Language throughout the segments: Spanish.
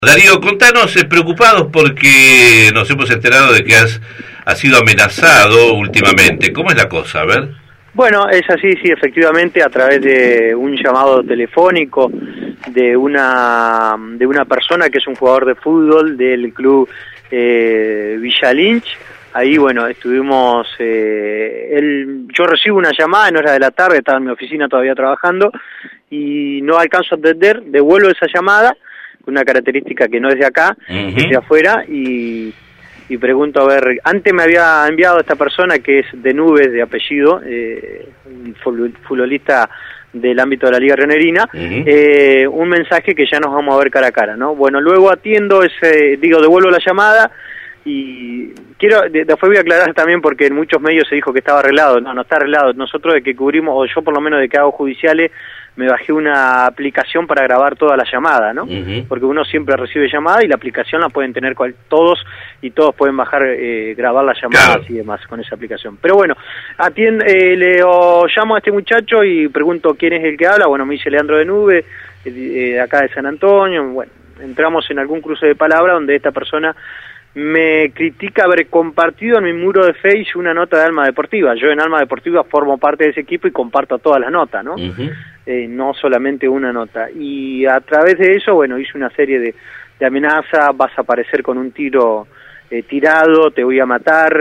Darío, contanos, preocupados porque nos hemos enterado de que has sido amenazado últimamente. ¿Cómo es la cosa? A ver. Bueno, es así, sí, efectivamente, a través de un llamado telefónico de una persona que es un jugador de fútbol del club Villa Lynch. Ahí, bueno, estuvimos, yo recibo una llamada en horas de la tarde, estaba en mi oficina todavía trabajando, y no alcanzo a atender, devuelvo esa llamada, una característica que no es de acá, es de afuera, y pregunto, a ver, antes me había enviado esta persona que es de Nubes, de apellido, un futbolista del ámbito de la Liga Rionegrina, un mensaje que ya nos vamos a ver cara a cara, ¿no? Bueno, luego atiendo devuelvo la llamada, y después voy a aclarar también porque en muchos medios se dijo que estaba arreglado. No está arreglado. Nosotros de que cubrimos, o yo por lo menos de que hago judiciales, me bajé una aplicación para grabar toda la llamada, ¿no? Porque uno siempre recibe llamadas y la aplicación la pueden tener todos, y todos pueden bajar, grabar las llamadas y demás con esa aplicación. Pero bueno, llamo a este muchacho y pregunto quién es el que habla. Bueno, me dice Leandro de Nube, acá de San Antonio. Bueno, entramos en algún cruce de palabras donde esta persona me critica haber compartido en mi muro de Facebook una nota de Alma Deportiva. Yo en Alma Deportiva formo parte de ese equipo y comparto todas las notas, ¿no? No solamente una nota. Y a través de eso, bueno, hice una serie de amenazas: vas a aparecer con un tiro tirado, te voy a matar,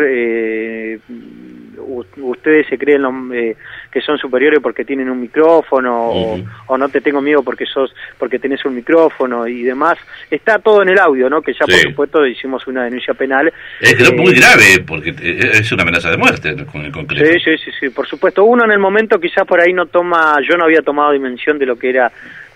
ustedes se creen que son superiores porque tienen un micrófono, o no te tengo miedo porque tenés un micrófono y demás. Está todo en el audio, ¿no? Que ya por supuesto hicimos una denuncia penal. Es muy grave porque es una amenaza de muerte en concreto. Sí, por supuesto. Uno en el momento quizás por ahí yo no había tomado dimensión de lo que era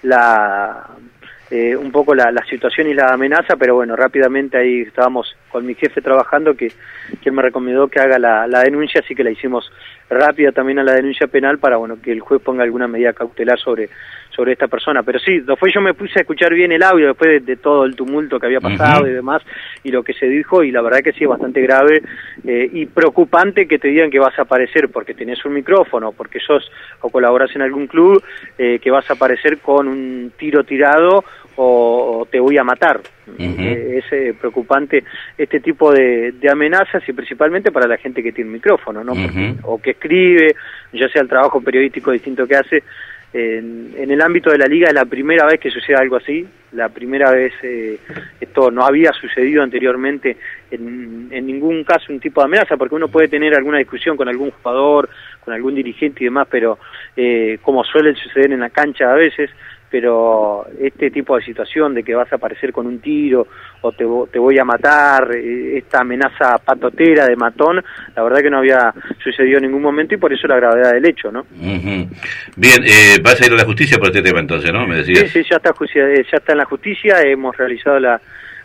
un poco la situación y la amenaza, pero bueno, rápidamente ahí estábamos con mi jefe trabajando, que él me recomendó que haga la denuncia, así que la hicimos rápida también a la denuncia penal para, bueno, que el juez ponga alguna medida cautelar sobre esta persona. Pero sí, después yo me puse a escuchar bien el audio después de todo el tumulto que había pasado y demás, y lo que se dijo, y la verdad que sí es bastante grave y preocupante que te digan que vas a aparecer porque tenés un micrófono, porque sos o colaborás en algún club, que vas a aparecer con un tiro tirado o te voy a matar. Es preocupante este tipo de amenazas, y principalmente para la gente que tiene un micrófono, ¿no? O que escribe, ya sea el trabajo periodístico distinto que hace. En el ámbito de la liga es la primera vez que sucede algo así, la primera vez. Esto no había sucedido anteriormente en ningún caso, un tipo de amenaza, porque uno puede tener alguna discusión con algún jugador, con algún dirigente y demás, pero como suele suceder en la cancha a veces, pero este tipo de situación de que vas a aparecer con un tiro o te voy a matar, esta amenaza patotera de matón, la verdad que no había sucedido en ningún momento, y por eso la gravedad del hecho, ¿no? Bien, vas a ir a la justicia por este tema entonces, ¿no? Me decías. Sí, ya está en la justicia. Hemos realizado la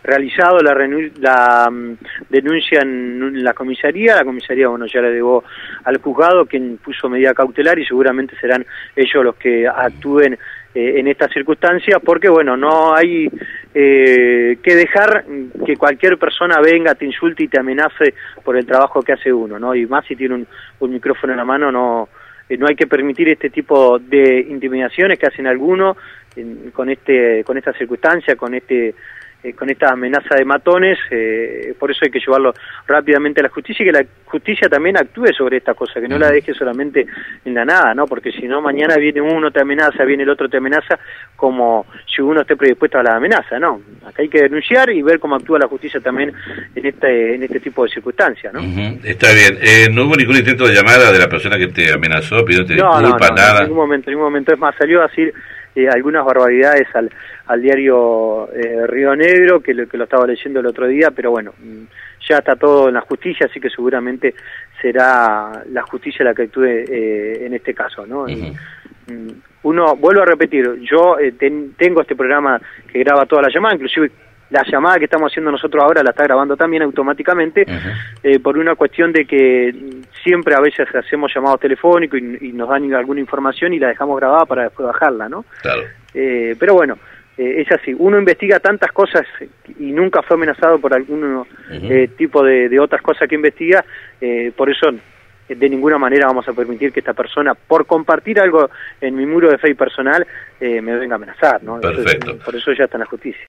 denuncia en la comisaría. La comisaría, bueno, ya la llevó al juzgado, quien puso medida cautelar, y seguramente serán ellos los que actúen en estas circunstancias, porque bueno, no hay que dejar que cualquier persona venga, te insulte y te amenace por el trabajo que hace uno, ¿no? Y más si tiene un micrófono en la mano, no hay que permitir este tipo de intimidaciones que hacen algunos con esta circunstancia, con esta amenaza de matones. Por eso hay que llevarlo rápidamente a la justicia, y que la justicia también actúe sobre esta cosa, que no la deje solamente en la nada, ¿no? Porque si no, mañana viene uno, te amenaza, viene el otro, te amenaza, como si uno esté predispuesto a la amenaza, ¿no? Acá hay que denunciar y ver cómo actúa la justicia también en este tipo de circunstancias, ¿no? Está bien. ¿No hubo ningún intento de llamada de la persona que te amenazó, pidiéndote disculpas, nada? En ningún momento. Es más, salió a decir algunas barbaridades al diario Río Negro, que lo estaba leyendo el otro día, pero bueno, ya está todo en la justicia, así que seguramente será la justicia la que actúe en este caso, ¿no? Vuelvo a repetir, yo tengo este programa que graba toda la llamada, inclusive la llamada que estamos haciendo nosotros ahora la está grabando también automáticamente, por una cuestión de que siempre a veces hacemos llamados telefónicos y nos dan alguna información y la dejamos grabada para después bajarla, ¿no? Claro. Pero bueno, es así, uno investiga tantas cosas y nunca fue amenazado por algún tipo de otras cosas que investiga, por eso de ninguna manera vamos a permitir que esta persona, por compartir algo en mi muro de Facebook personal, me venga a amenazar, ¿no? Perfecto. Por eso ya está en la justicia.